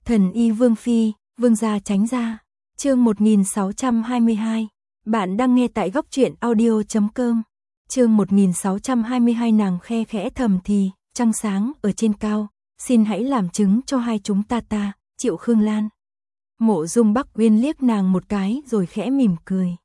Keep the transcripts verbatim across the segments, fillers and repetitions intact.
Thần y Vương Phi, Vương gia tránh ra. Chương một nghìn sáu trăm hai mươi hai. Bạn đang nghe tại góc truyện audio chấm com. Chương một nghìn sáu trăm hai mươi hai. Nàng khe khẽ thầm thì, trăng sáng ở trên cao, xin hãy làm chứng cho hai chúng ta ta, Triệu Khương Lan. Mộ Dung Bắc Uyên liếc nàng một cái rồi khẽ mỉm cười.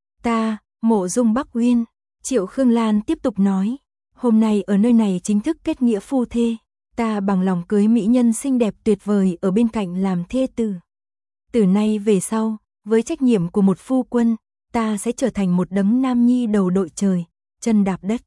Ta, Mộ Dung Bắc Uyên. Triệu Khương Lan tiếp tục nói, hôm nay ở nơi này chính thức kết nghĩa phu thê, ta bằng lòng cưới mỹ nhân xinh đẹp tuyệt vời ở bên cạnh làm thê tử. Từ nay về sau, với trách nhiệm của một phu quân, ta sẽ trở thành một đấng nam nhi đầu đội trời, chân đạp đất.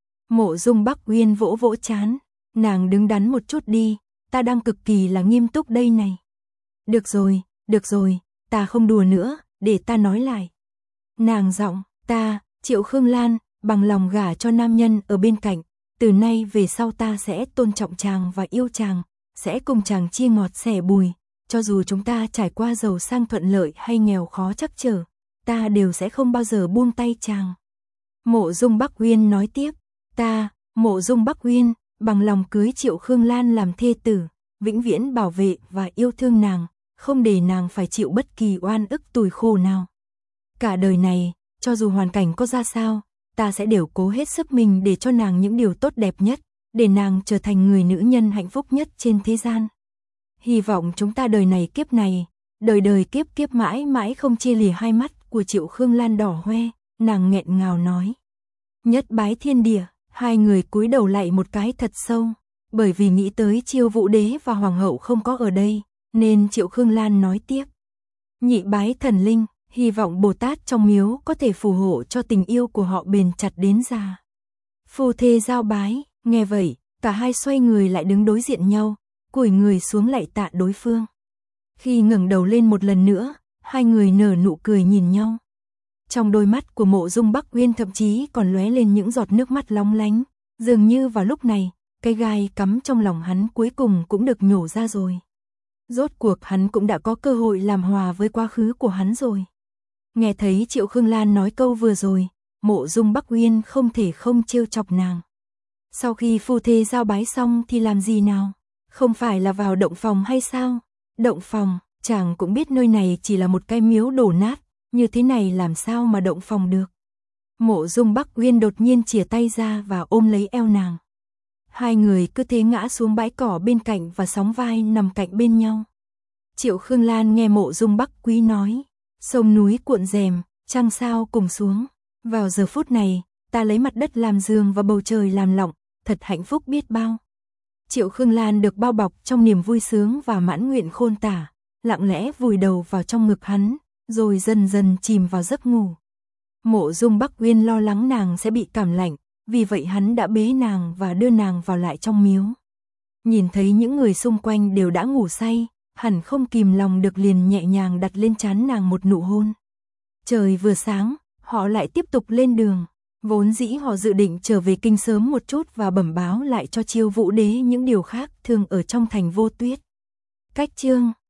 Mộ Dung Bắc Uyên vỗ vỗ trán, nàng đứng đắn một chút đi, ta đang cực kỳ là nghiêm túc đây này. Được rồi, được rồi, ta không đùa nữa, để ta nói lại. Nàng giọng, ta, Triệu Khương Lan, bằng lòng gả cho nam nhân ở bên cạnh, từ nay về sau ta sẽ tôn trọng chàng và yêu chàng, sẽ cùng chàng chia ngọt sẻ bùi, cho dù chúng ta trải qua giàu sang thuận lợi hay nghèo khó trắc trở, ta đều sẽ không bao giờ buông tay chàng. Mộ Dung Bắc Uyên nói tiếp, ta, Mộ Dung Bắc Uyên, bằng lòng cưới Triệu Khương Lan làm thê tử, vĩnh viễn bảo vệ và yêu thương nàng, không để nàng phải chịu bất kỳ oan ức tủi khổ nào. Cả đời này, cho dù hoàn cảnh có ra sao, ta sẽ đều cố hết sức mình để cho nàng những điều tốt đẹp nhất, để nàng trở thành người nữ nhân hạnh phúc nhất trên thế gian. Hy vọng chúng ta đời này kiếp này, đời đời kiếp kiếp mãi mãi không chia lìa. Hai mắt của Triệu Khương Lan đỏ hoe, nàng nghẹn ngào nói. Nhất bái thiên địa, hai người cúi đầu lại một cái thật sâu, bởi vì nghĩ tới Chiêu Vũ Đế và Hoàng hậu không có ở đây, nên Triệu Khương Lan nói tiếp. Nhị bái thần linh, hy vọng Bồ Tát trong miếu có thể phù hộ cho tình yêu của họ bền chặt đến già. Phu thê giao bái, nghe vậy, cả hai xoay người lại đứng đối diện nhau, cúi người xuống lạy tạ đối phương. Khi ngẩng đầu lên một lần nữa, hai người nở nụ cười nhìn nhau. Trong đôi mắt của Mộ Dung Bắc Uyên thậm chí còn lóe lên những giọt nước mắt long lánh, dường như vào lúc này, cái gai cắm trong lòng hắn cuối cùng cũng được nhổ ra rồi. Rốt cuộc hắn cũng đã có cơ hội làm hòa với quá khứ của hắn rồi. Nghe thấy Triệu Khương Lan nói câu vừa rồi, Mộ Dung Bắc Uyên không thể không trêu chọc nàng. Sau khi phu thê giao bái xong thì làm gì nào? Không phải là vào động phòng hay sao? Động phòng, chàng cũng biết nơi này chỉ là một cái miếu đổ nát, như thế này làm sao mà động phòng được. Mộ Dung Bắc Uyên đột nhiên chìa tay ra và ôm lấy eo nàng. Hai người cứ thế ngã xuống bãi cỏ bên cạnh và sóng vai nằm cạnh bên nhau. Triệu Khương Lan nghe Mộ Dung Bắc Quý nói, sông núi cuộn rèm, trăng sao cùng xuống. Vào giờ phút này, ta lấy mặt đất làm giường và bầu trời làm lọng, thật hạnh phúc biết bao. Triệu Khương Lan được bao bọc trong niềm vui sướng và mãn nguyện khôn tả, lặng lẽ vùi đầu vào trong ngực hắn, rồi dần dần chìm vào giấc ngủ. Mộ Dung Bắc Uyên lo lắng nàng sẽ bị cảm lạnh, vì vậy hắn đã bế nàng và đưa nàng vào lại trong miếu. Nhìn thấy những người xung quanh đều đã ngủ say, hẳn không kìm lòng được liền nhẹ nhàng đặt lên trán nàng một nụ hôn. Trời vừa sáng, họ lại tiếp tục lên đường. Vốn dĩ họ dự định trở về kinh sớm một chút và bẩm báo lại cho Chiêu Vũ Đế những điều khác thường ở trong thành Vô Tuyết. Cách chương